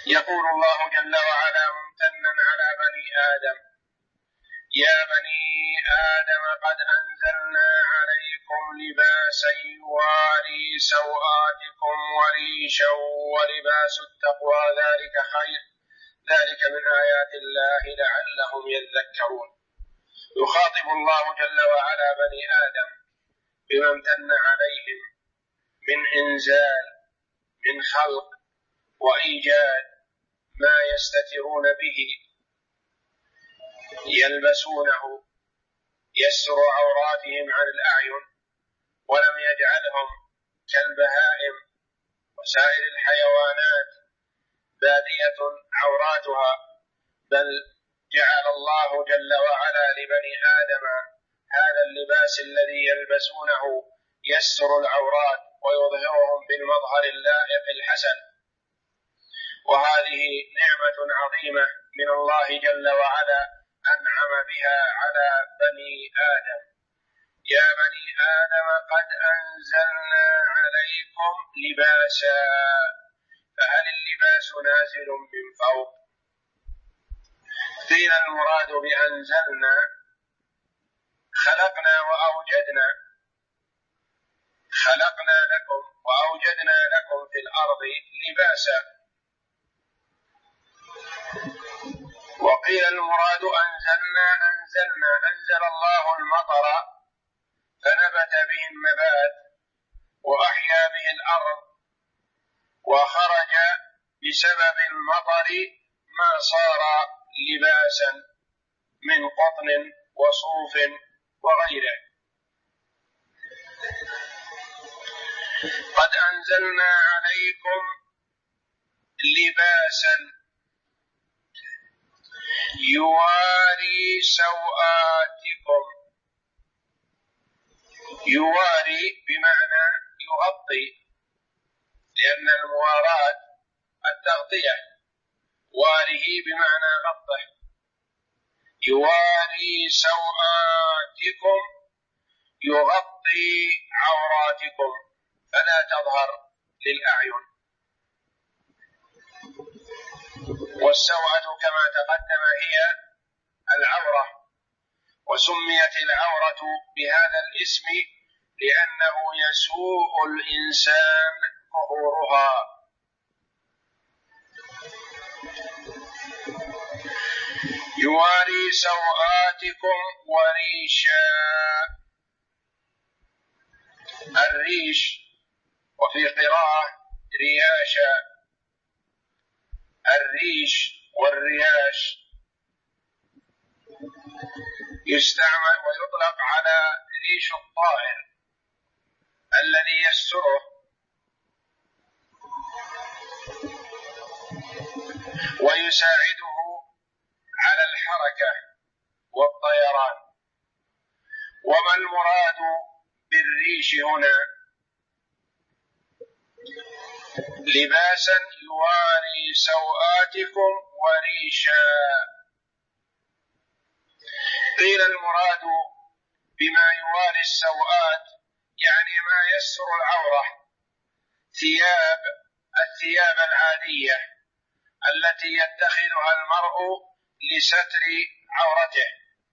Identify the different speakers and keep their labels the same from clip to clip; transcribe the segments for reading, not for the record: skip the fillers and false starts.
Speaker 1: يقول الله جل وعلا ممتنا على بني آدم: يا بني آدم قد أنزلنا عليكم لباسا يواري سوآتكم وريشا ولباس التقوى ذلك خير، ذلك من آيات الله لعلهم يذكرون. يخاطب الله جل وعلا بني آدم بما امتن عليهم من إنزال، من خلق وإيجاد ما يستترون به يلبسونه يستر عوراتهم عن الأعين، ولم يجعلهم كالبهائم وسائر الحيوانات بادية عوراتها، بل جعل الله جل وعلا لبني آدم هذا اللباس الذي يلبسونه يستر العورات ويظهرهم بالمظهر اللائق الحسن. وهذه نعمة عظيمة من الله جل وعلا أنعم بها على بني آدم. يا بني آدم قد أنزلنا عليكم لباسا، فهل اللباس نازل من فوق؟ قيل المراد بأنزلنا خلقنا لكم وأوجدنا لكم في الأرض لباسا. وقيل المراد أنزل الله المطر فنبت به النبات وأحيا به الأرض، وخرج بسبب المطر ما صار لباسا من قطن وصوف وغيره. قد أنزلنا عليكم لباسا يواري سوآتكم. يواري بمعنى يغطي، لأن المواراة التغطية، واره بمعنى غطه. يواري سوآتكم يغطي عوراتكم فلا تظهر للأعين. والسوءة كما تقدم هي العورة، وسميت العورة بهذا الاسم لأنه يسوء الإنسان ظهورها. يواري سوآتكم وريشا. الريش وفي قراءة رياشا. الريش والرياش يستعمل ويطلق على ريش الطائر الذي يستره ويساعده على الحركة والطيران. وما المراد بالريش هنا؟ لباسا يواري سوآتكم وريشا. قيل المراد بما يواري السوآت يعني ما يستر العورة، الثياب العادية التي يتخذها المرء لستر عورته.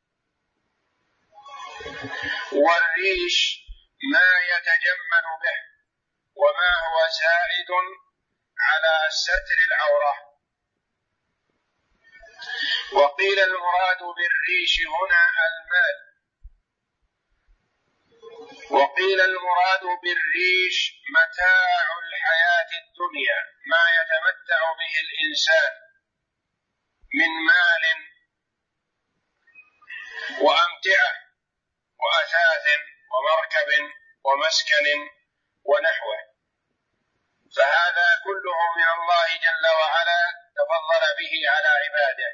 Speaker 1: والريش ما يتجمل به وما هو زائد على ستر العورة. وقيل المراد بالريش هنا المال. وقيل المراد بالريش متاع الحياة الدنيا، ما يتمتع به الإنسان من مال وأمتعة وأثاث ومركب ومسكن ونحوه. فهذا كله من الله جل وعلا تفضل به على عباده،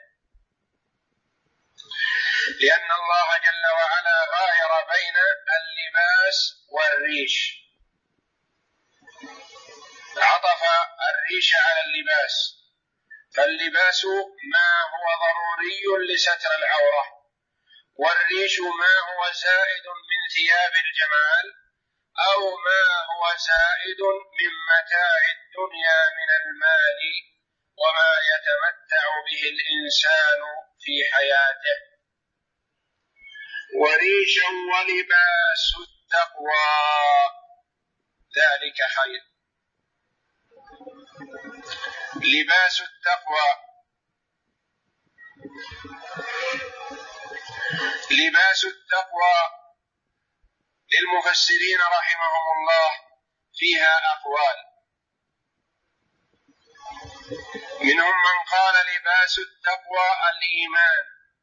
Speaker 1: لأن الله جل وعلا غاير بين اللباس والريش، عطف الريش على اللباس. فاللباس ما هو ضروري لستر العورة، والريش ما هو زائد من ثياب الجمال أو ما هو زائد من متاع الدنيا من المال وما به الإنسان في حياته. وريشا ولباس التقوى ذلك خير. لباس التقوى، لباس التقوى للمفسرين رحمهم الله فيها أقوال، منهم من قال لباس التقوى الإيمان،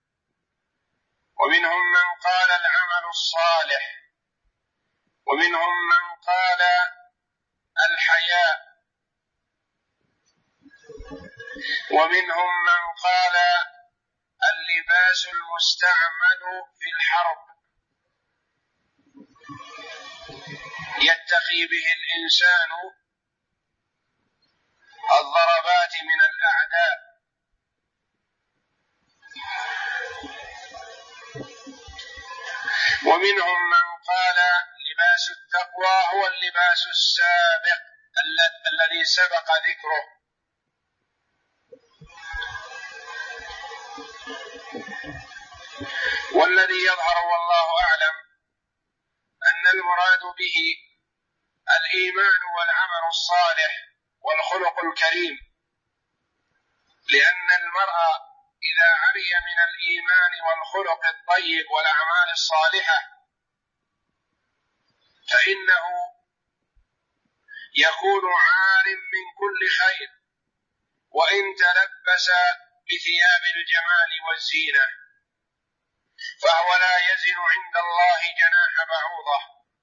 Speaker 1: ومنهم من قال العمل الصالح، ومنهم من قال الحياء، ومنهم من قال اللباس المستعمل في الحرب يتقي به الإنسان الضربات من الأعداء. ومنهم من قال لباس التقوى هو اللباس السابق الذي سبق ذكره، والذي يظهر والله أعلم أن المراد به الإيمان والعمل الصالح والخلق الكريم، لأن المرء إذا عري من الإيمان والخلق الطيب والأعمال الصالحة فإنه يكون عار من كل خير، وإن تلبس بثياب الجمال والزينة فهو لا يزن عند الله جناح بعوضة،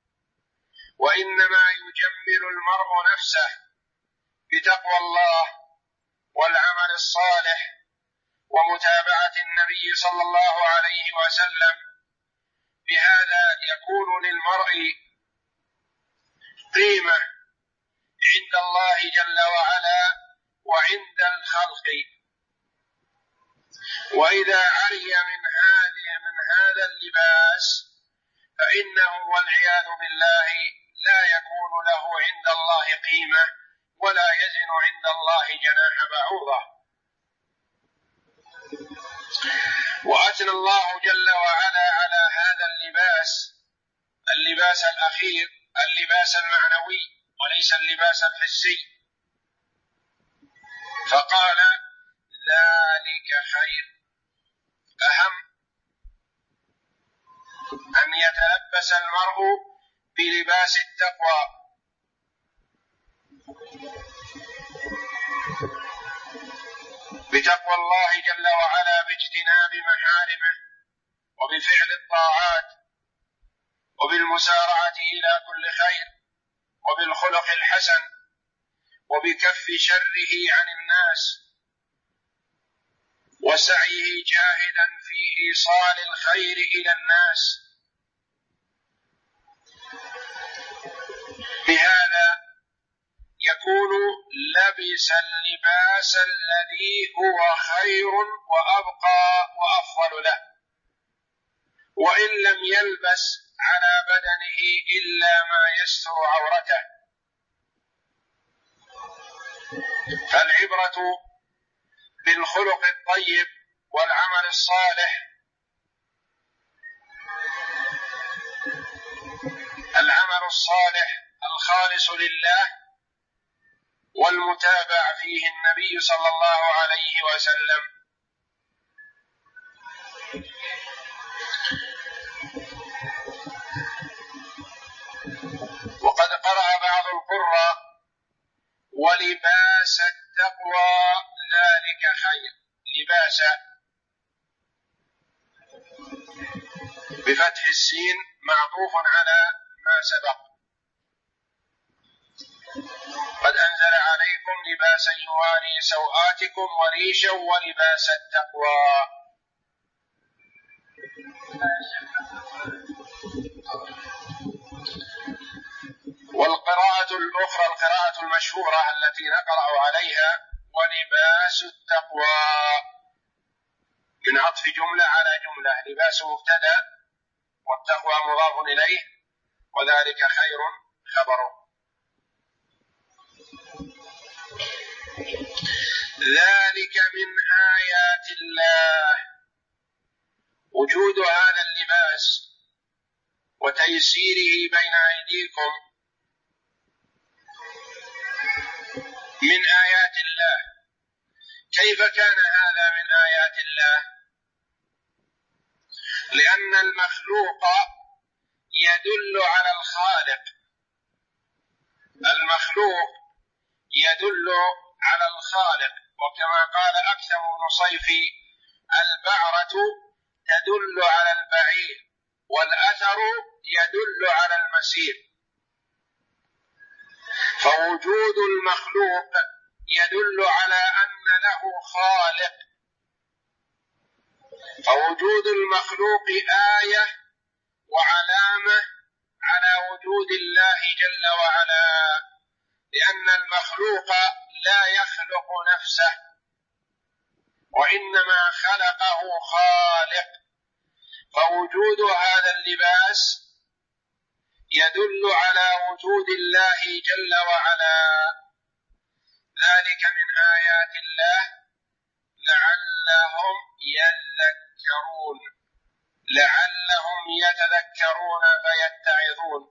Speaker 1: وإنما يجمل المرء نفسه بتقوى الله والعمل الصالح ومتابعة النبي صلى الله عليه وسلم. بهذا يكون للمرء قيمة عند الله جل وعلا وعند الخلق. وإذا عري من هذا اللباس فإنه والعياذ بالله لا يكون له عند الله قيمة ولا يزن عند الله جناح بعوضة. وأثنى الله جل وعلا على هذا اللباس الأخير، اللباس المعنوي وليس اللباس الحسي، فقال ذلك خير. أهم أن يتلبس المرء بلباس التقوى، بتقوى الله جل وعلا، باجتناب محارمه وبفعل الطاعات وبالمسارعة إلى كل خير وبالخلق الحسن وبكف شره عن الناس وسعيه جاهدا في إيصال الخير إلى الناس. بهذا يكون لبس اللباس الذي هو خير وأبقى وأفضل له، وإن لم يلبس على بدنه إلا ما يستر عورته. فالعبرة بالخلق الطيب والعمل الصالح، العمل الصالح الخالص لله والمتابع فيه النبي صلى الله عليه وسلم. وقد قرأ بعض القراء ولباس التقوى ذلك خير، لباس بفتح السين معطوف على ما سبق. قد أنزل عليكم لباسا يواري سوآتكم وريشا ولباس التقوى. والقراءة الأخرى القراءة المشهورة التي نقرأ عليها ولباس التقوى من عطف جملة على جملة، لباس مبتدأ والتقوى مضاف إليه وذلك خير خبره. ذلك من آيات الله وجود هذا اللباس وتيسيره بين أيديكم من آيات الله. كيف كان هذا من آيات الله؟ لأن المخلوق يدل على الخالق، المخلوق يدل على الخالق، وكما قال أكثم بن صيفي: البعرة تدل على البعير والأثر يدل على المسير. فوجود المخلوق يدل على أن له خالق، فوجود المخلوق آية وعلامة على وجود الله جل وعلا، لأن المخلوق لا يخلق نفسه وإنما خلقه خالق. فوجود هذا اللباس يدل على وجود الله جل وعلا. ذلك من آيات الله لعلهم يذكرون، لعلهم يتذكرون فيتعظون،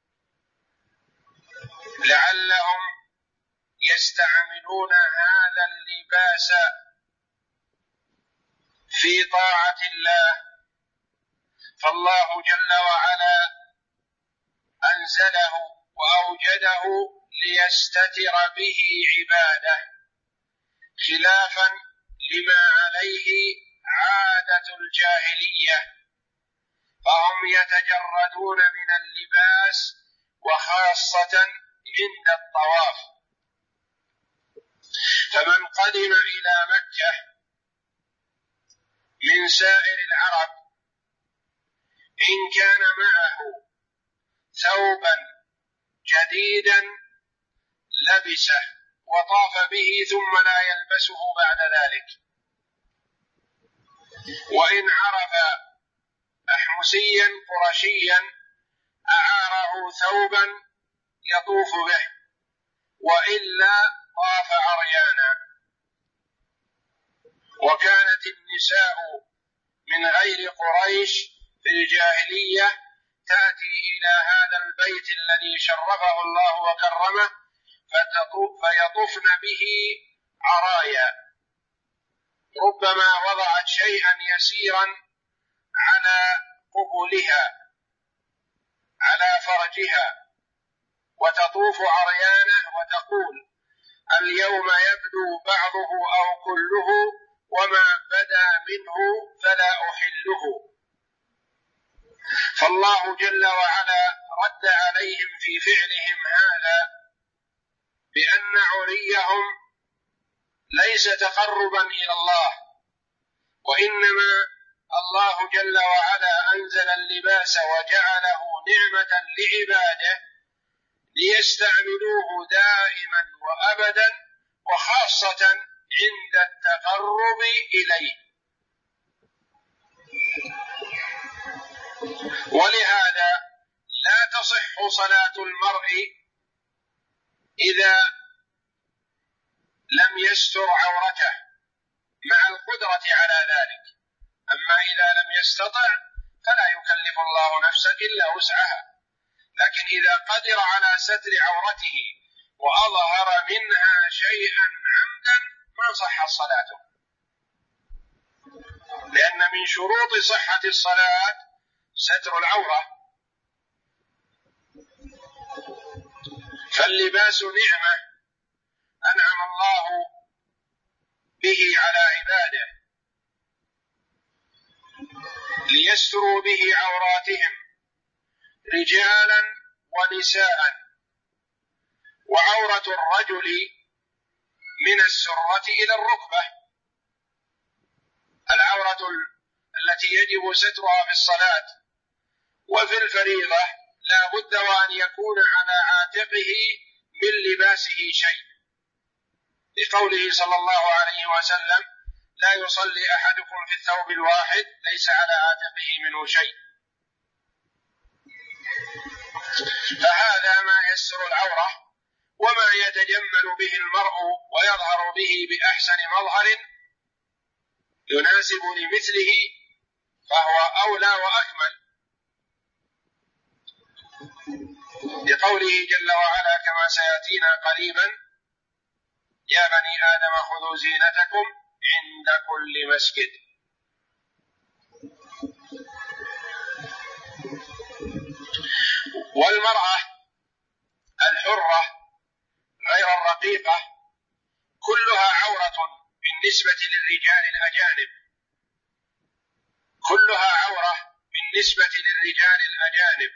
Speaker 1: لعلهم يستعملون هذا اللباس في طاعة الله. فالله جل وعلا أنزله وأوجده ليستتر به عباده، خلافا لما عليه عادة الجاهلية، فهم يتجردون من اللباس وخاصة عند الطواف. فمن قدم إلى مكة من سائر العرب إن كان معه ثوبا جديدا لبسه وطاف به ثم لا يلبسه بعد ذلك، وإن عرف أحمسيا قرشيا أعاره ثوبا يطوف به، وإلا طاف عريانا. وكانت النساء من غير قريش في الجاهلية تأتي إلى هذا البيت الذي شرفه الله وكرمه فيطفن به عرايا، ربما وضعت شيئا يسيرا على قبلها على فرجها وتطوف عريانه وتقول: اليوم يبدو بعضه أو كله، وما بدا منه فلا أحله. فالله جل وعلا رد عليهم في فعلهم هذا بأن عريهم ليس تقربا إلى الله، وإنما الله جل وعلا أنزل اللباس وجعله نعمة لعباده ليستعملوه دائما وأبدا، وخاصة عند التقرب إليه. ولهذا لا تصح صلاة المرء إذا لم يستر عورته مع القدرة على ذلك. أما إذا لم يستطع فلا يكلف الله نفسا إلا وسعها، لكن إذا قدر على ستر عورته وأظهر منها شيئا عمدا ما صحت صلاته، لأن من شروط صحة الصلاة ستر العورة. فاللباس نعمة أنعم الله به على عباده ليستروا به عوراتهم رجالا ونساء. وعورة الرجل من السرة إلى الركبة، العورة التي يجب سترها في الصلاة وفي الفريضة لا بد وأن يكون على عاتقه من لباسه شيء، لقوله صلى الله عليه وسلم: لا يصلي أحدكم في الثوب الواحد ليس على عاتقه منه شيء. فهذا ما يستر العورة وما يتجمل به المرء ويظهر به بأحسن مظهر يناسب لمثله فهو أولى وأكمل، لقوله جل وعلا كما سيأتينا قريبا: يا بني آدم خذوا زينتكم عند كل مسجد. والمرأة الحرة غير الرقيقة كلها عورة بالنسبة للرجال الأجانب، كلها عورة بالنسبة للرجال الأجانب.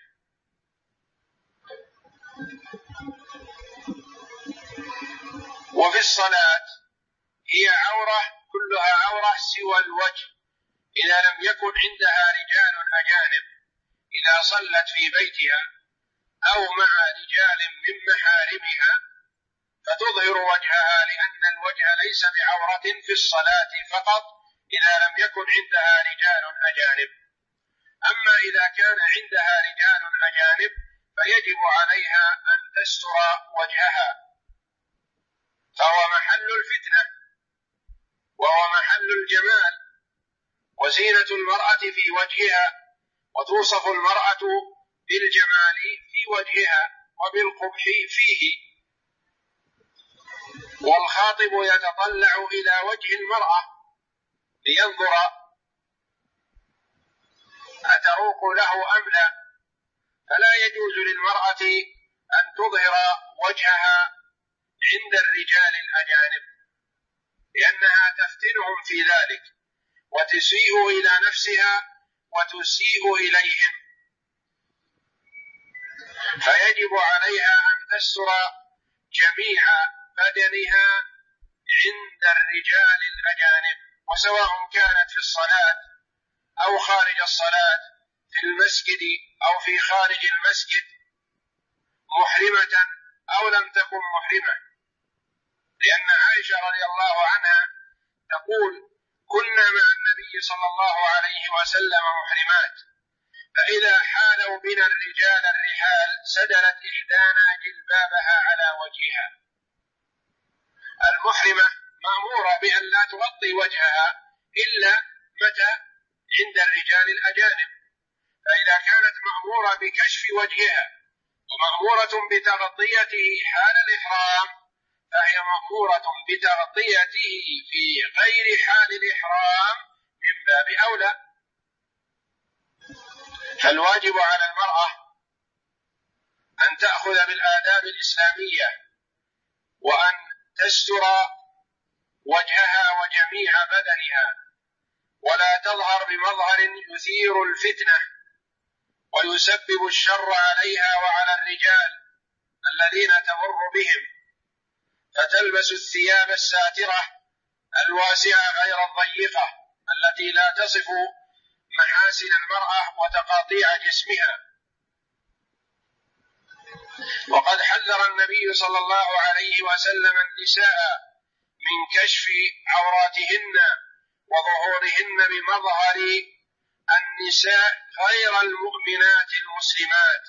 Speaker 1: وفي الصلاة هي عورة، كلها عورة سوى الوجه إذا لم يكن عندها رجال أجانب، إذا صلت في بيتها أو مع رجال من محارمها فتظهر وجهها، لأن الوجه ليس بعورة في الصلاة فقط إذا لم يكن عندها رجال أجانب. أما إذا كان عندها رجال أجانب فيجب عليها أن تستر وجهها، فهو محل الفتنة وهو محل الجمال وزينة المرأة في وجهها، وتوصف المرأة بالجمال في وجهها وبالقبح فيه. والخاطب يتطلع إلى وجه المرأة لينظر أتروق له أم لا، فلا يجوز للمرأة أن تظهر وجهها عند الرجال الأجانب، لأنها تفتنهم في ذلك وتسيء إلى نفسها وتسيء إليهم، فيجب عليها أن تستر جميع بدنها عند الرجال الأجانب، وسواء كانت في الصلاة أو خارج الصلاة، في المسجد أو في خارج المسجد، محرمة أو لم تكن محرمة. لأن عائشة رضي الله عنها تقول: كنا مع النبي صلى الله عليه وسلم محرمات، فإذا حالوا بنا الرجال الرحال سدلت إحدانا جلبابها على وجهها. المحرمة مأمورة بأن لا تغطي وجهها إلا متى؟ عند الرجال الأجانب. فإذا كانت مأمورة بكشف وجهها ومأمورة بتغطيته حال الإحرام، فهي مأمورة بتغطيته في غير حال الإحرام من باب أولى. فالواجب على المرأة أن تأخذ بالآداب الإسلامية وأن تستر وجهها وجميع بدنها، ولا تظهر بمظهر يثير الفتنة ويسبب الشر عليها وعلى الرجال الذين تمر بهم، فتلبس الثياب الساترة الواسعة غير الضيقة التي لا تصف محاسن المرأة وتقاطيع جسمها. وقد حذر النبي صلى الله عليه وسلم النساء من كشف عوراتهن وظهورهن بمظهر النساء غير المؤمنات المسلمات.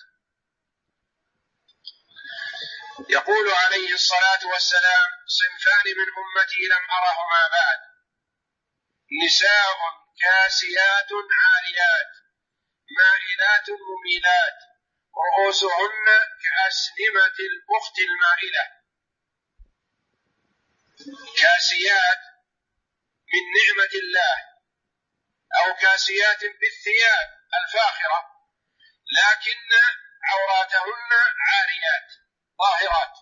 Speaker 1: يقول عليه الصلاة والسلام: صنفان من أمتي لم أرهما بعد، نساء كاسيات عاريات مائلات مميلات رؤوسهن كأسنمة البخت المائلة. كاسيات من نعمة الله، أو كاسيات بالثياب الفاخرة، لكن عوراتهن عاريات ظاهرات،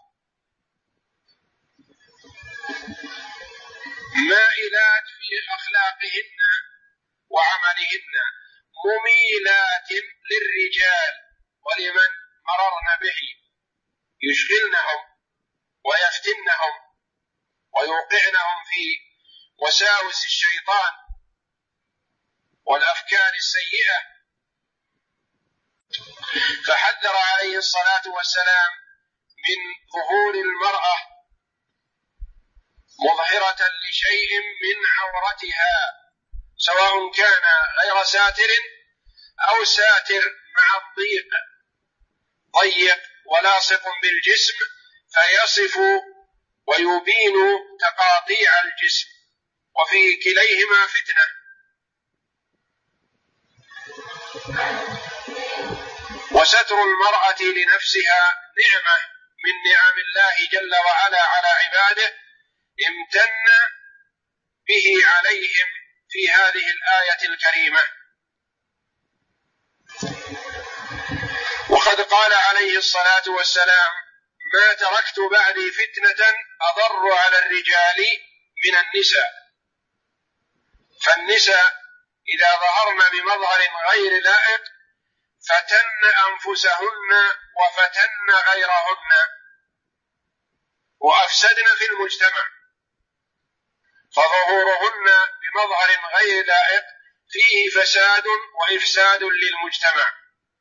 Speaker 1: مائلات في أخلاقهن وعملهن، مميلات للرجال ولمن مررن به، يشغلنهم ويفتنهم ويوقعنهم في وساوس الشيطان والأفكار السيئة. فحذر عليه الصلاة والسلام من ظهور المرأة مظهرة لشيء من عورتها، سواء كان غير ساتر أو ساتر مع الضيق، ضيق ولاصق بالجسم فيصف ويبين تقاطيع الجسم وفي كليهما فتنة. وستر المرأة لنفسها نعمة من نعم الله جل وعلا على عباده امتن به عليهم في هذه الآية الكريمة. وقد قال عليه الصلاة والسلام: ما تركت بعدي فتنة أضر على الرجال من النساء. فالنساء إذا ظهرن بمظهر غير لائق فتن أنفسهن وفتن غيرهن وأفسدن في المجتمع، فظهورهن بمظهر غير لائق فيه فساد وإفساد للمجتمع.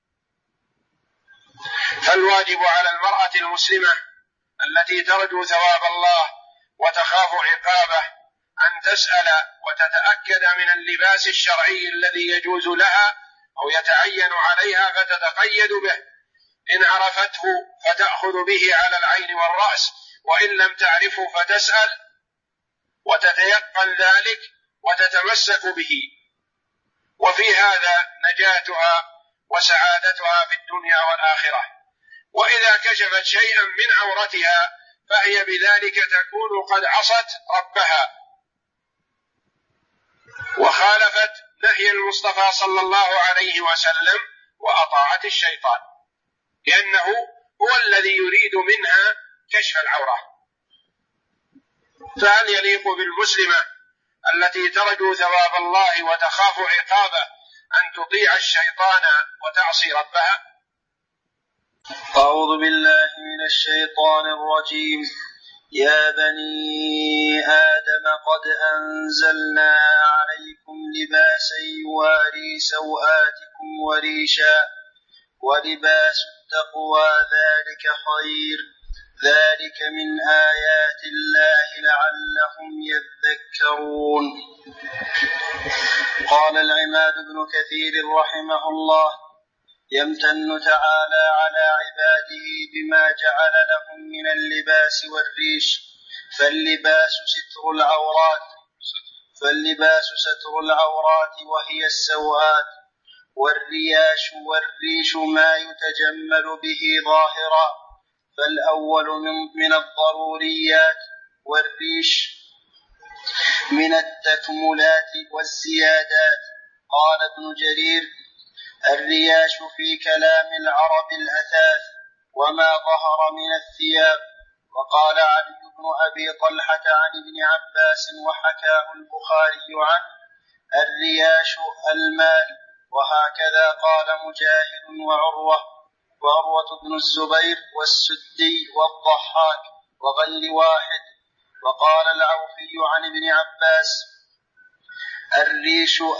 Speaker 1: فالواجب على المرأة المسلمة التي ترجو ثواب الله وتخاف عقابه أن تسأل وتتأكد من اللباس الشرعي الذي يجوز لها أو يتعين عليها فتتقيد به، إن عرفته فتأخذ به على العين والرأس، وإن لم تعرفه فتسأل وتتيقن ذلك وتتمسك به، وفي هذا نجاتها وسعادتها في الدنيا والآخرة. وإذا كشفت شيئا من عورتها فهي بذلك تكون قد عصت ربها وخالفت نهي المصطفى صلى الله عليه وسلم وأطاعت الشيطان، لأنه هو الذي يريد منها كشف العورة. فهل يليق بالمسلمة التي ترجو ثواب الله وتخاف عقابه أن تطيع الشيطان وتعصي ربها؟
Speaker 2: أعوذ بالله من الشيطان الرجيم. يا بني آدم قد أنزلنا عليكم لباسا يواري سوآتكم وريشا ولباس التقوى ذلك خير ذلك من آيات الله لعلهم يذكرون. قال العماد بن كثير رحمه الله: يمتن تعالى على عباده بما جعل لهم من اللباس والريش، فاللباس ستر العورات وهي السوآت، والريش ما يتجمل به ظاهرا، فالأول من الضروريات، والريش من التكملات والزيادات. قال ابن جرير: الرياش في كلام العرب الأثاث وما ظهر من الثياب. وقال علي بن أبي طلحة عن ابن عباس وحكاه البخاري عنه: الرياش المال. وهكذا قال مجاهد وعروة بن الزبير والسدي والضحاك وغير واحد. وقال العوفي عن ابن عباس: الريش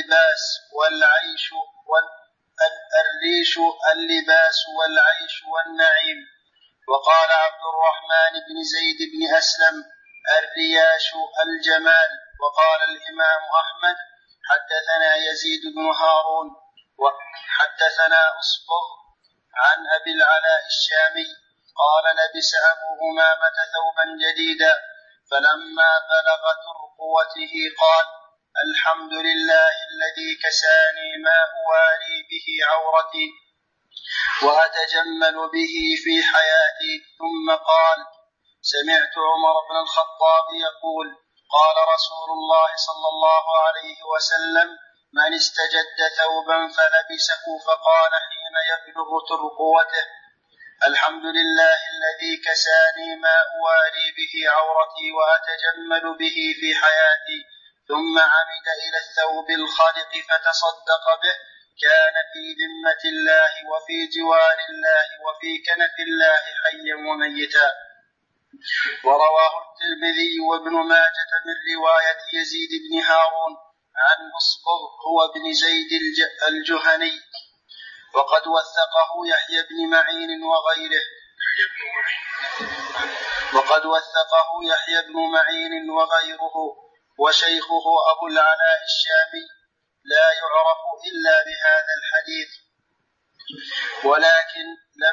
Speaker 2: اللباس والعيش والنعيم. وقال عبد الرحمن بن زيد بن أسلم: الرياش الجمال. وقال الإمام أحمد: حدثنا يزيد بن هارون وحدثنا أصبغ عن أبي العلاء الشامي قال: لبس أبو أمامة ثوبا جديدا، فلما بلغ ترقوته قال: الحمد لله الذي كساني ما أواري به عورتي وأتجمل به في حياتي. ثم قال: سمعت عمر بن الخطاب يقول: قال رسول الله صلى الله عليه وسلم: من استجد ثوبا فلبسه فقال حين يبلغ ترقوته: الحمد لله الذي كساني ما أواري به عورتي وأتجمل به في حياتي، ثم عمد إلى الثوب الخلق فتصدق به، كان في ذمة الله وفي جوار الله وفي كنف الله حيا وميتا. ورواه الترمذي وابن ماجة من رواية يزيد بن هارون عن أصبغ هو بن زيد الجهني، وقد وثقه يحيى بن معين وغيره وشيخه أبو العلاء الشامي لا يعرف إلا بهذا الحديث، ولكن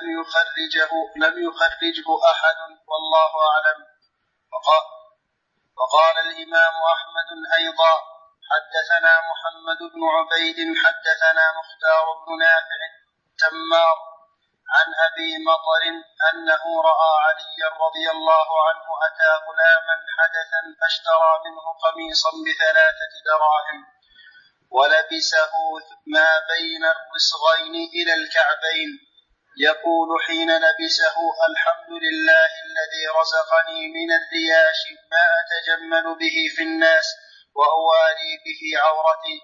Speaker 2: لم يخرجه أحد والله أعلم. وقال الإمام أحمد أيضا: حدثنا محمد بن عبيد حدثنا مختار بن نافع تمار عن أبي مطر أنه رأى عليا رضي الله عنه أتى غلاما حدثا فاشترى منه قميصا ب3 دراهم ولبسه ما بين الرسغين إلى الكعبين، يقول حين لبسه: الحمد لله الذي رزقني من الرياش ما أتجمل به في الناس وأواري به عورتي.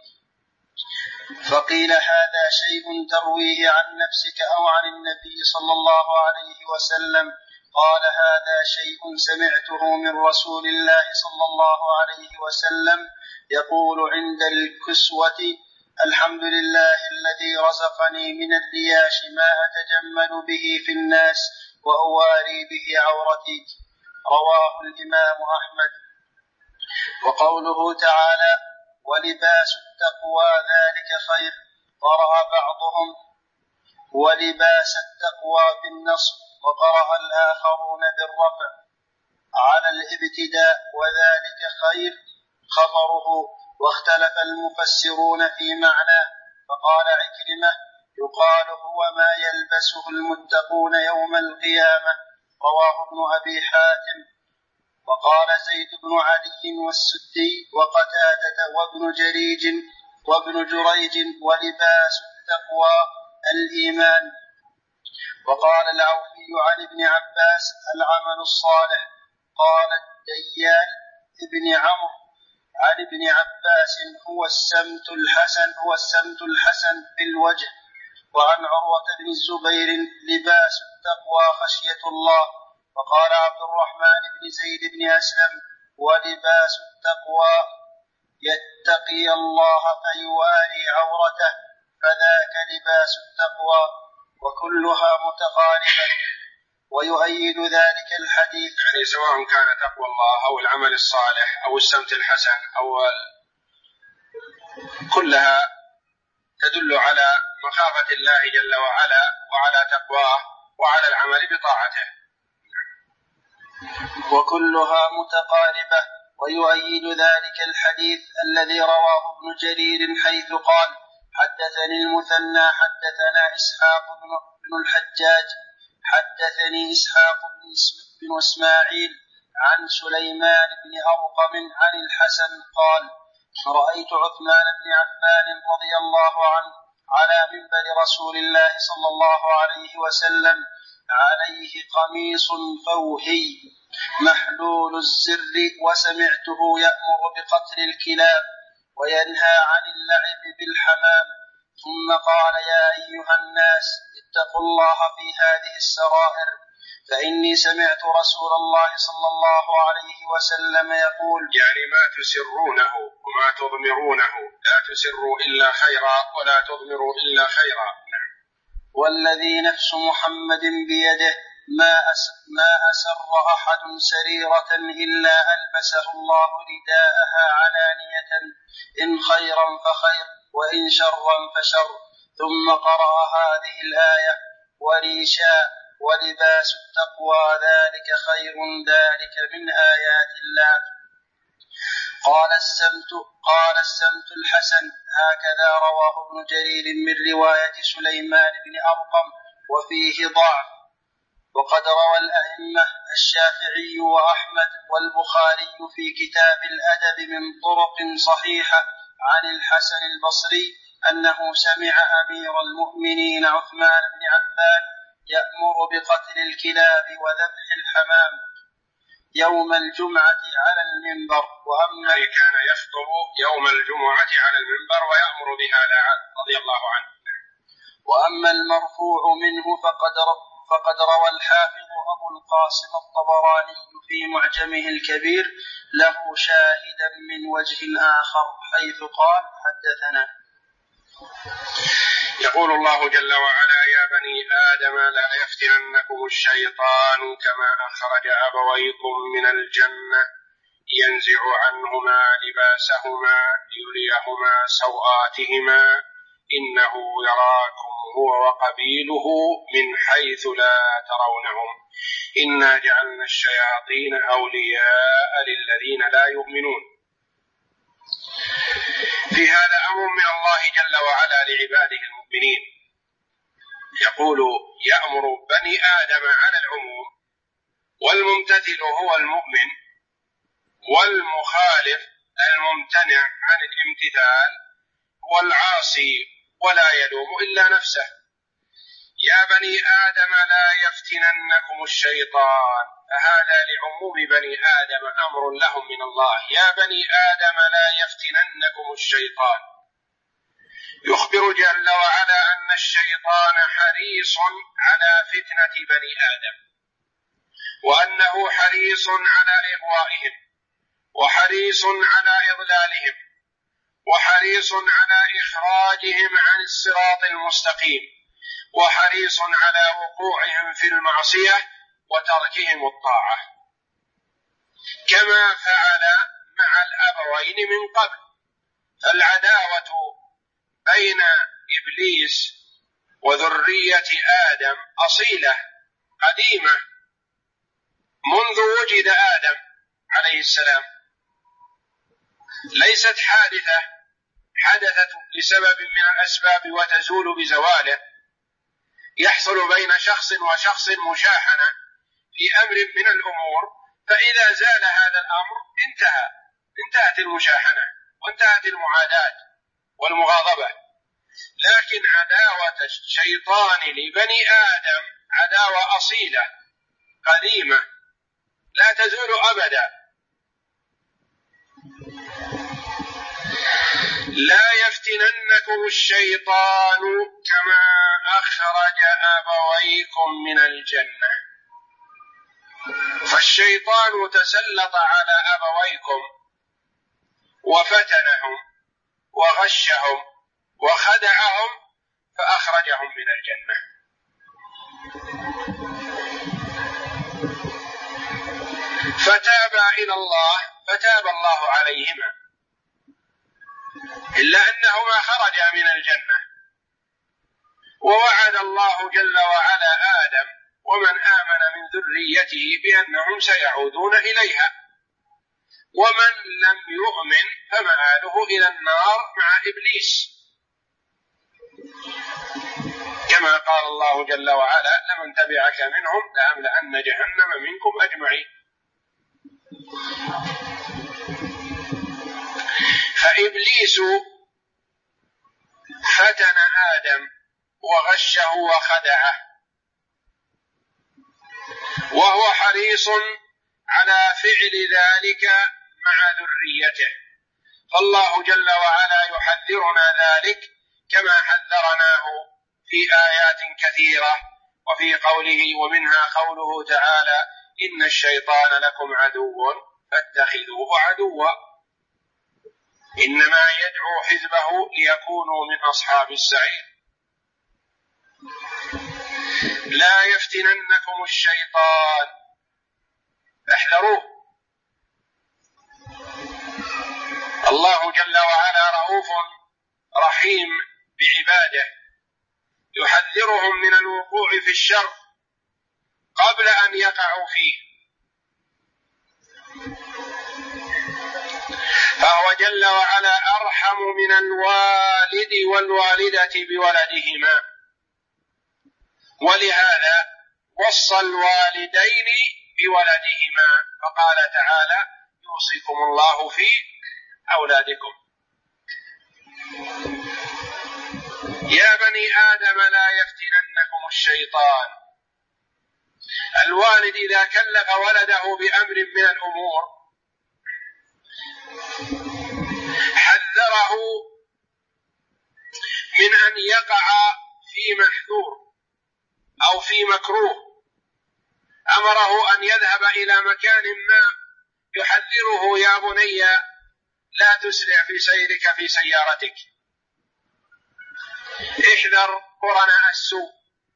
Speaker 2: فقيل: هذا شيء ترويه عن نفسك أو عن النبي صلى الله عليه وسلم؟ قال: هذا شيء سمعته من رسول الله صلى الله عليه وسلم يقول عند الكسوة: الحمد لله الذي رزقني من الرياش ما أتجمل به في الناس وأواري به عورتي. رواه الإمام أحمد. وقوله تعالى: ولباس التقوى ذلك خير، قرأ بعضهم ولباس التقوى بالنصب، وقرأ الآخرون بالرفع على الابتداء وذلك خير خبره، واختلف المفسرون في معناه، فقال عكرمة: يقال هو ما يلبسه المتقون يوم القيامة. رواه ابن أبي حاتم. وقال زيد بن علي والسدي وقتادة وابن جريج: ولباس التقوى الإيمان. وقال العوفي عن ابن عباس: العمل الصالح. قال الديان ابن عمرو عن ابن عباس: هو السمت الحسن في الوجه. وعن عروة بن الزبير: لباس التقوى خشية الله. وقال عبد الرحمن بن زيد بن أسلم: ولباس التقوى يتقي الله فيواري عورته، فذاك لباس التقوى. وكلها متقاربة. ويؤيد ذلك الحديث،
Speaker 1: يعني سواء كان تقوى الله أو العمل الصالح أو السمت الحسن أو كلها تدل على مخافة الله جل وعلا وعلى تقواه وعلى العمل بطاعته.
Speaker 2: وكلها متقاربة. ويؤيد ذلك الحديث الذي رواه ابن جرير حيث قال: حدثني المثنى حدثنا إسحاق بن الحجاج حدثني إسحاق بن إسماعيل عن سليمان بن أرقم عن الحسن قال: رأيت عثمان بن عفان رضي الله عنه على منبر رسول الله صلى الله عليه وسلم عليه قميص فوهي محلول الزر، وسمعته يأمر بقتل الكلاب وينهى عن اللعب بالحمام، ثم قال: يا أيها الناس اتقوا الله في هذه السرائر، فإني سمعت رسول الله صلى الله عليه وسلم يقول:
Speaker 1: يعني ما تسرونه وما تضمرونه، لا تسروا إلا خيرا ولا تضمروا إلا خيرا.
Speaker 2: والذي نفس محمد بيده ما أسر أحد سريرة إلا ألبسه الله رداءها علانية، إن خيرا فخير وإن شرا فشر. ثم قرأ هذه الآية: وريشا ولباس التقوى ذلك خير، ذلك من آيات الله. قال السمت الحسن. هكذا رواه ابن جرير من رواية سليمان بن أرقم، وفيه ضعف. وقد روى الأئمة الشافعي وأحمد والبخاري في كتاب الأدب من طرق صحيحة عن الحسن البصري أنه سمع أمير المؤمنين عثمان بن عفان يأمر بقتل الكلاب وذبح الحمام يوم الجمعة على المنبر.
Speaker 1: وأما كان يخطب يوم الجمعة على المنبر ويأمر بهذا رضي الله عنه.
Speaker 2: وأما المرفوع منه فقد روى الحافظ أبو القاسم الطبراني في معجمه الكبير له شاهدا من وجه آخر حيث قال: حدثنا.
Speaker 1: يقول الله جل وعلا: يا بني آدم لا يفتننكم الشيطان كما أخرج أبويكم من الجنة ينزع عنهما لباسهما ليريهما سوآتهما إنه يراكم هو وقبيله من حيث لا ترونهم إنا جعلنا الشياطين أولياء للذين لا يؤمنون. في هذا أمر من الله جل وعلا لعباده المؤمنين، يقول يأمر بني آدم على العموم، والممتثل هو المؤمن، والمخالف الممتنع عن الامتثال هو العاصي ولا يلوم إلا نفسه. يا بني آدم لا يفتننكم الشيطان، فهذا لعموم بني آدم أمر لهم من الله. يا بني آدم لا يفتننكم الشيطان، يخبر جل وعلا أن الشيطان حريص على فتنة بني آدم، وأنه حريص على إغوائهم، وحريص على إضلالهم، وحريص على إخراجهم عن الصراط المستقيم، وحريص على وقوعهم في المعصية وتركهم الطاعة، كما فعل مع الأبوين من قبل. فالعداوة بين إبليس وذرية آدم أصيلة قديمة منذ وجد آدم عليه السلام، ليست حادثة حدثت لسبب من الأسباب وتزول بزواله. يحصل بين شخص وشخص مشاحنة في أمر من الأمور، فإذا زال هذا الأمر انتهت المشاحنة وانتهت المعاداة والمغاضبة. لكن عداوة الشيطان لبني آدم عداوة أصيلة قديمة لا تزول أبدا. لا يفتننكم الشيطان كما أخرج أبويكم من الجنة. فالشيطان تسلط على أبويكم وفتنهم وغشهم وخدعهم فأخرجهم من الجنة. فتابا إلى الله فتاب الله عليهما، إلا أنهما خرجا من الجنة، ووعد الله جل وعلا آدم ومن آمن من ذريته بأنهم سيعودون إليها، ومن لم يؤمن فمآله إلى النار مع إبليس، كما قال الله جل وعلا لمن تبعك منهم لأملأن جهنم منكم أجمعين. فإبليس فتن آدم وغشه وخدعه، وهو حريص على فعل ذلك مع ذريته، فالله جل وعلا يحذرنا ذلك كما حذرناه في آيات كثيرة، وفي قوله ومنها قوله تعالى إن الشيطان لكم عدو فاتخذوه عدوا إنما يدعو حزبه ليكونوا من أصحاب السعير. لا يفتننكم الشيطان، احذروه. الله جل وعلا رؤوف رحيم بعباده، يحذرهم من الوقوع في الشر قبل أن يقعوا فيه، فهو جل وعلا أرحم من الوالد والوالدة بولدهما، ولهذا وصى الوالدين بولدهما فقال تعالى يوصيكم الله في أولادكم. يا بني آدم لا يفتننكم الشيطان. الوالد إذا كلف ولده بأمر من الأمور حذره من أن يقع في محذور أو في مكروه، أمره أن يذهب إلى مكان ما يحذره يا بني لا تسرع في سيرك في سيارتك، احذر قرناء السوء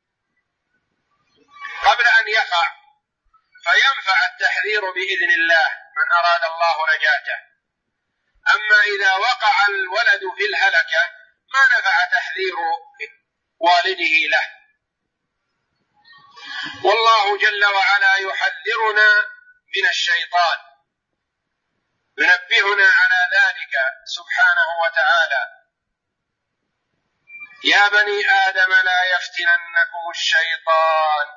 Speaker 1: قبل أن يقع، فينفع التحذير بإذن الله من أراد الله نجاته. أما إذا وقع الولد في الهلكة ما نفع تحذير والده له. والله جل وعلا يحذرنا من الشيطان، ينبهنا على ذلك سبحانه وتعالى: يا بني آدم لا يفتننكم الشيطان.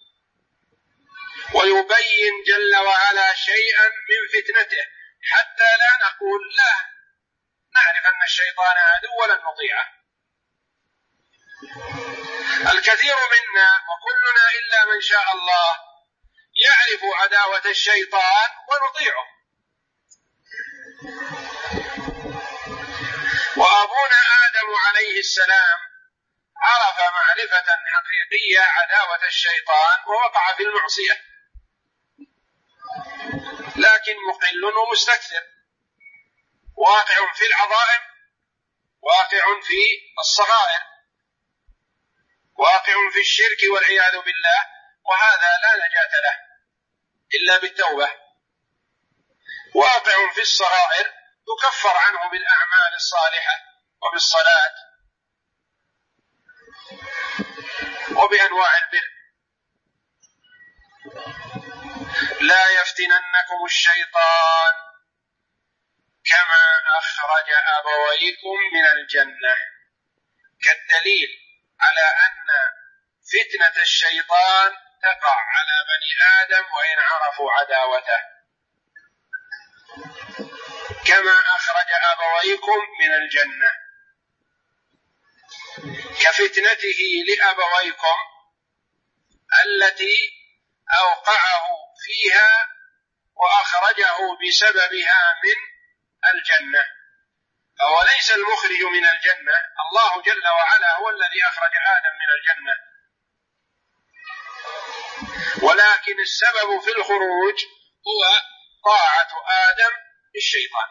Speaker 1: ويبين جل وعلا شيئا من فتنته حتى لا نقول لا، نعرف أن الشيطان عدو ولن نطيعه. الكثير منا وكلنا إلا من شاء الله يعرف عداوة الشيطان ونطيعه. وأبونا آدم عليه السلام عرف معرفة حقيقية عداوة الشيطان ووقع في المعصية، لكن مقل ومستكثر، واقع في العظائم، واقع في الصغائر، واقع في الشرك والعياذ بالله، وهذا لا نجاة له إلا بالتوبة. واقع في الصغائر تكفر عنه بالأعمال الصالحة وبالصلاة وبأنواع البر. لا يفتننكم الشيطان كما أخرج أبويكم من الجنة، كالدليل على أن فتنة الشيطان تقع على بني آدم وإن عرفوا عداوته. كما أخرج أبويكم من الجنة، كفتنته لأبويكم التي أوقعه فيها وأخرجه بسببها من الجنة. فهو ليس المخرج من الجنة، الله جل وعلا هو الذي أخرج آدم من الجنة، ولكن السبب في الخروج هو طاعة آدم للشيطان.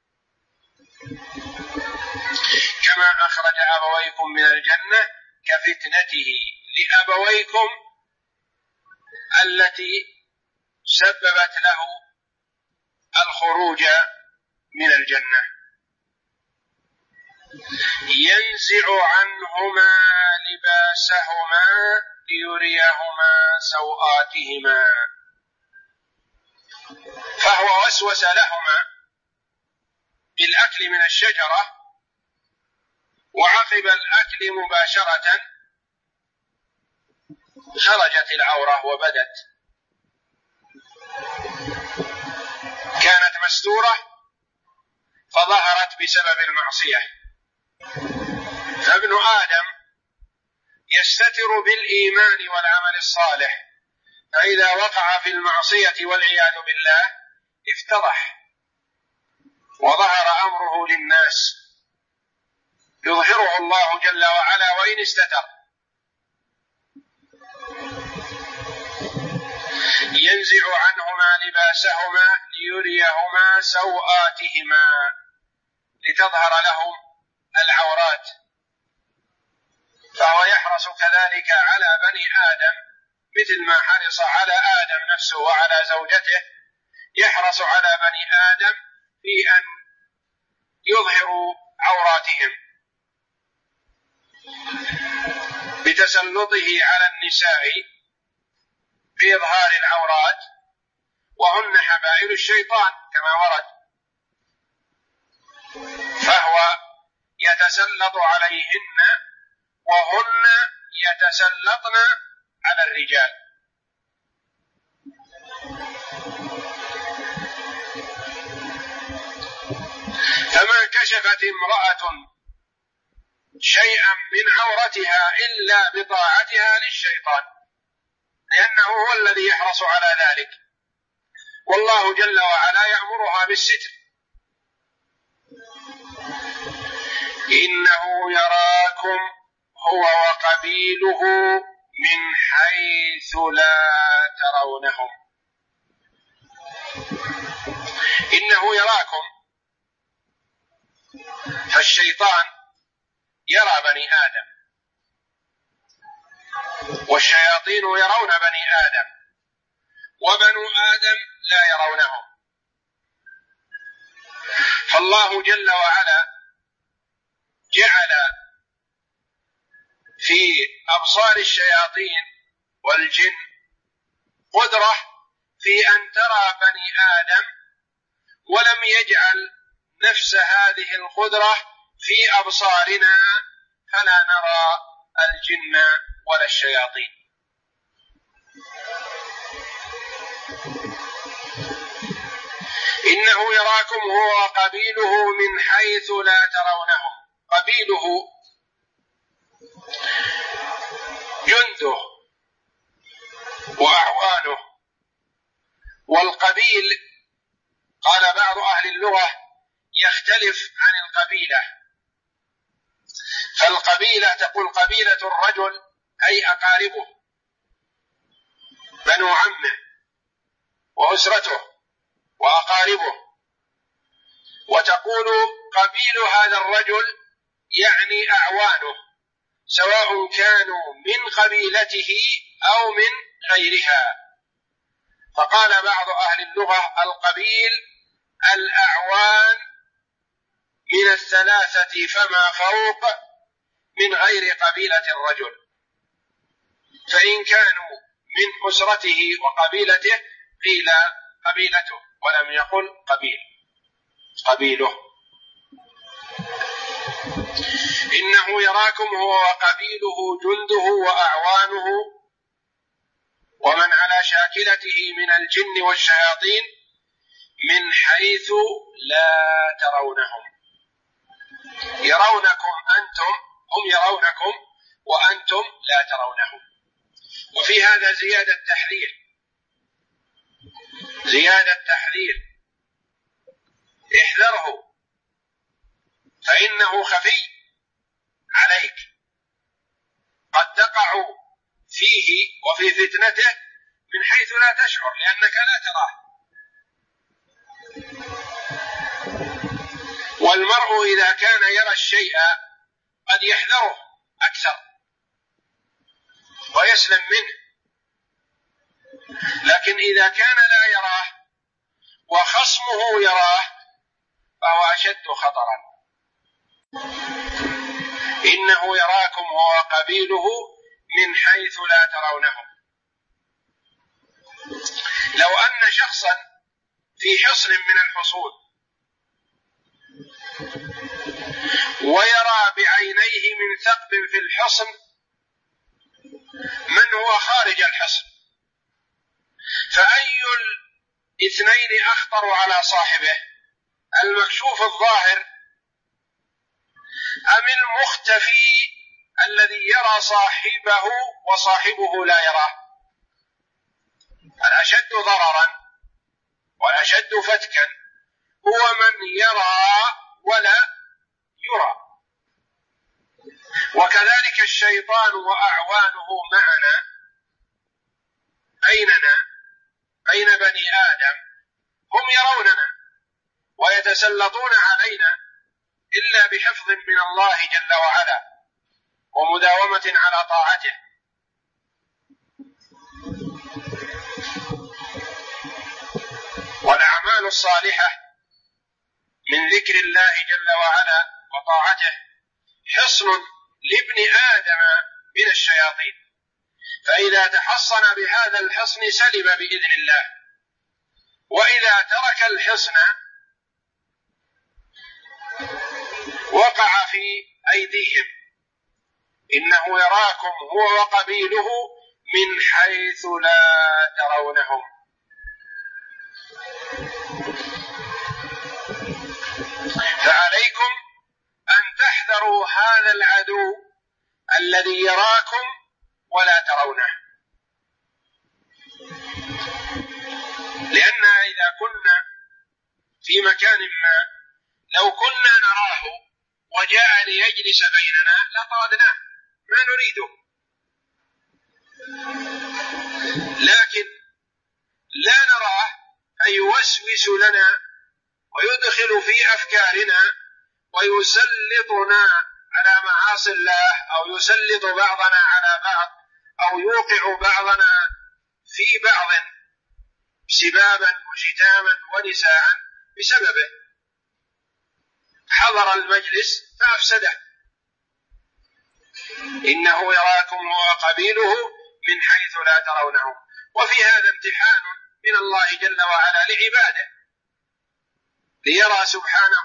Speaker 1: كما أخرج أبويكم من الجنة كفتنته لأبويكم التي سببت له الخروج من الجنة. ينزع عنهما لباسهما ليريهما سوآتهما. فهو وسوس لهما بالأكل من الشجرة، وعقب الأكل مباشرة خرجت العورة وبدت، كانت مستورة فظهرت بسبب المعصية. فابن آدم يستتر بالإيمان والعمل الصالح، فإذا وقع في المعصية والعياذ بالله افتضح وظهر أمره للناس، يظهره الله جل وعلا وإن استتر. ينزع عنهما لباسهما ليريهما سوآتهما، لتظهر لهم العورات. فهو يحرص كذلك على بني آدم مثل ما حرص على آدم نفسه وعلى زوجته، يحرص على بني آدم في أن يظهروا عوراتهم بتسلطه على النساء بإظهار العورات، وهن حبائل الشيطان كما ورد، فهو يتسلط عليهن وهن يتسلطن على الرجال. فما كشفت امرأة شيئا من عورتها إلا بطاعتها للشيطان، لأنه هو الذي يحرص على ذلك، والله جل وعلا يأمرها بالستر. إنه يراكم هو وقبيله من حيث لا ترونهم. إنه يراكم، فالشيطان يرى بني آدم، والشياطين يرون بني آدم، وبنو آدم لا يرونهم. فالله جل وعلا جعل في أبصار الشياطين والجن قدرة في أن ترى بني آدم، ولم يجعل نفس هذه القدرة في أبصارنا فلا نرى الجن ولا الشياطين. إنه يراكم هو وقبيله من حيث لا ترونهم. قبيله جنده وأعوانه. والقبيل قال بعض أهل اللغة يختلف عن القبيلة، فالقبيلة تقول قبيلة الرجل أي أقاربه بنو عمه وأسرته وأقاربه، وتقول قبيل هذا الرجل يعني أعوانه، سواء كانوا من قبيلته أو من غيرها. فقال بعض أهل اللغة القبيل الأعوان من 3 فما فوق من غير قبيلة الرجل، فإن كانوا من أسرته وقبيلته قيل قبيلته ولم يقل قبيله. إنه يراكم هو وقبيله جنده وأعوانه ومن على شاكلته من الجن والشياطين من حيث لا ترونهم. يرونكم أنتم، هم يرونكم وأنتم لا ترونهم. وفي هذا زيادة تحذير، احذره فإنه خفي عليك، قد تقع فيه وفي فتنته من حيث لا تشعر لأنك لا تراه. والمرء إذا كان يرى الشيء قد يحذره أكثر ويسلم منه، لكن إذا كان لا يراه وخصمه يراه فهو أشد خطرا. إنه يراكم وقبيله من حيث لا ترونهم. لو أن شخصا في حصن من الحصون ويرى بعينيه من ثقب في الحصن من هو خارج الحصن، فأي الاثنين أخطر على صاحبه، المكشوف الظاهر أم المختفي الذي يرى صاحبه وصاحبه لا يراه؟ الأشد ضررا والأشد فتكا هو من يرى ولا يرى. وكذلك الشيطان وأعوانه معنا بين بني آدم، هم يروننا ويتسلطون علينا إلا بحفظ من الله جل وعلا ومداومة على طاعته. والأعمال الصالحة من ذكر الله جل وعلا وطاعته حصن لابن آدم من الشياطين، فإذا تحصن بهذا الحصن سلم بإذن الله، وإذا ترك الحصن وقع في أيديهم. إنه يراكم هو وقبيله من حيث لا ترونهم. فعليكم أن تحذروا هذا العدو الذي يراكم ولا ترونه، لأن إذا كنا في مكان ما لو كنا نراه وجاء ليجلس بيننا لطردناه، ما نريده، لكن لا نراه فيوسوس لنا ويدخل في أفكارنا ويسلطنا على معاصي الله، أو يسلط بعضنا على بعض، أو يوقع بعضنا في بعض سبابا وشتاما ونساء بسببه. حضر المجلس فأفسده إنه يراكم وقبيله من حيث لا ترونهم. وفي هذا امتحان من الله جل وعلا لعباده، ليرى سبحانه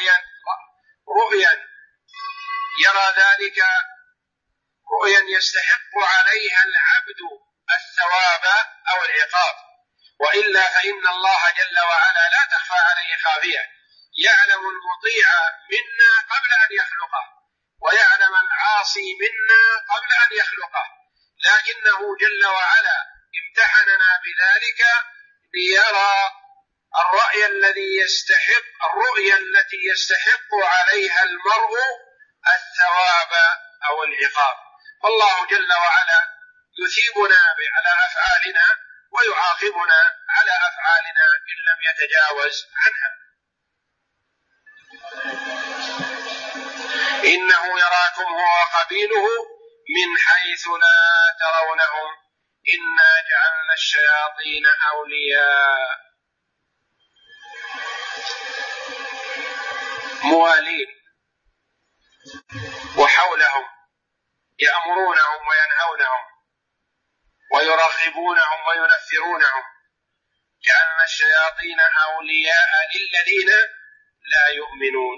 Speaker 1: رؤيا يرى ذلك رؤيا يستحق عليها العبد الثواب أو العقاب، وإلا فإن الله جل وعلا لا تخفى عليه خافية، يعلم المطيع منا قبل أن يخلقه، ويعلم العاصي منا قبل أن يخلقه، لكنه جل وعلا امتحننا بذلك ليرى الرؤيا التي يستحق عليها المرء الثواب أو العقاب. فالله جل وعلا يثيبنا على أفعالنا ويعاقبنا على أفعالنا إن لم يتجاوز عنها. إنه يراكم هو وقبيله من حيث لا ترونهم إنا جعلنا الشياطين أولياء موالين وحولهم يأمرونهم وينهونهم ويرغبونهم وينفرونهم. جعلنا الشياطين أولياء للذين لا يؤمنون،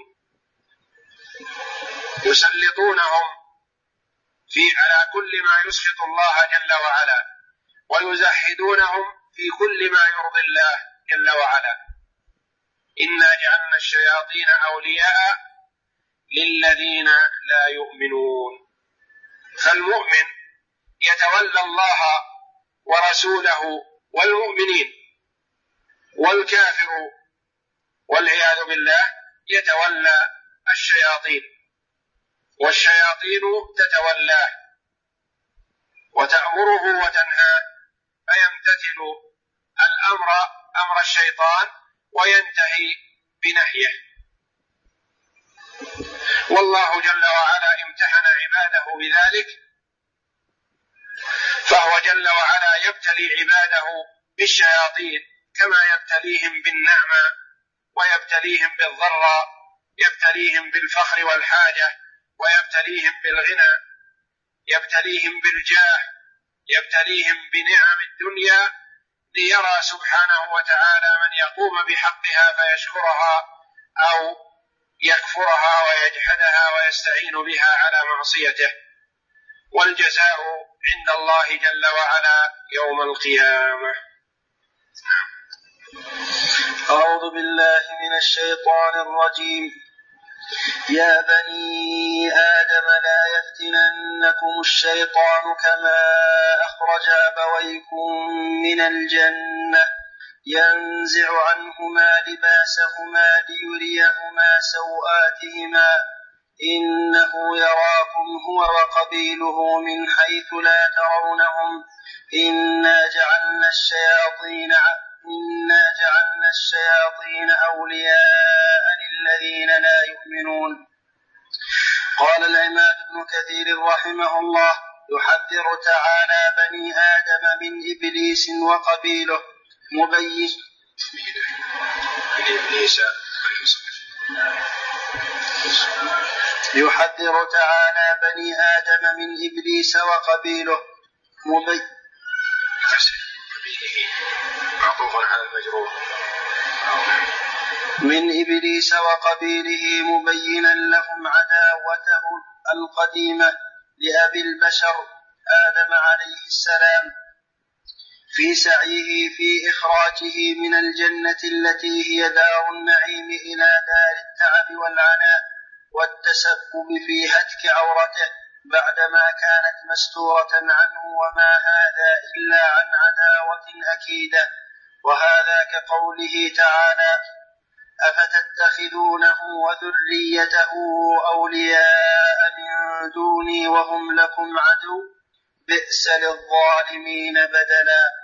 Speaker 1: يسلطونهم على كل ما يسخط الله جل وعلا، ويزهدونهم في كل ما يرضي الله جل وعلا. إنا جعلنا الشياطين أولياء للذين لا يؤمنون. فالمؤمن يتولى الله ورسوله والمؤمنين، والكافر والعياذ بالله يتولى الشياطين، والشياطين تتولاه وتأمره وتنهاه، فيمتثل أمر الشيطان وينتهي بنهيه. والله جل وعلا امتحن عباده بذلك، فهو جل وعلا يبتلي عباده بالشياطين كما يبتليهم بالنعمة ويبتليهم بالضراء، يبتليهم بالفقر والحاجة، ويبتليهم بالغنى، يبتليهم بالجاه، يبتليهم بنعم الدنيا، ليرى سبحانه وتعالى من يقوم بحقها فيشكرها أو يكفرها ويجحدها ويستعين بها على معصيته. والجزاء عند الله جل وعلا يوم القيامة.
Speaker 2: أعوذ بالله من الشيطان الرجيم. يا بني آدم لا يفتننكم الشيطان كما أخرج أبويكم من الجنة ينزع عنهما لباسهما ليريهما سوآتهما إنه يراكم هو وقبيله من حيث لا ترونهم إنا جعلنا الشياطين أولياء للذين لا يؤمنون. قال العماد بن كثير رحمه الله: يحذر تعالى بني آدم من إبليس وقبيله مبين يحذر تعالى بني آدم من إبليس وقبيله مبينا لهم عداوته القديمة لأبي البشر آدم عليه السلام في سعيه في إخراجه من الجنة التي هي دار النعيم إلى دار التعب والعناء والتسبب في هتك عورته بعدما كانت مستورة عنه، وما هذا إلا عن عداوة أكيدة. وهذا كقوله تعالى: أفتتخذونه وذريته أولياء من دوني وهم لكم عدو بئس للظالمين بدلا.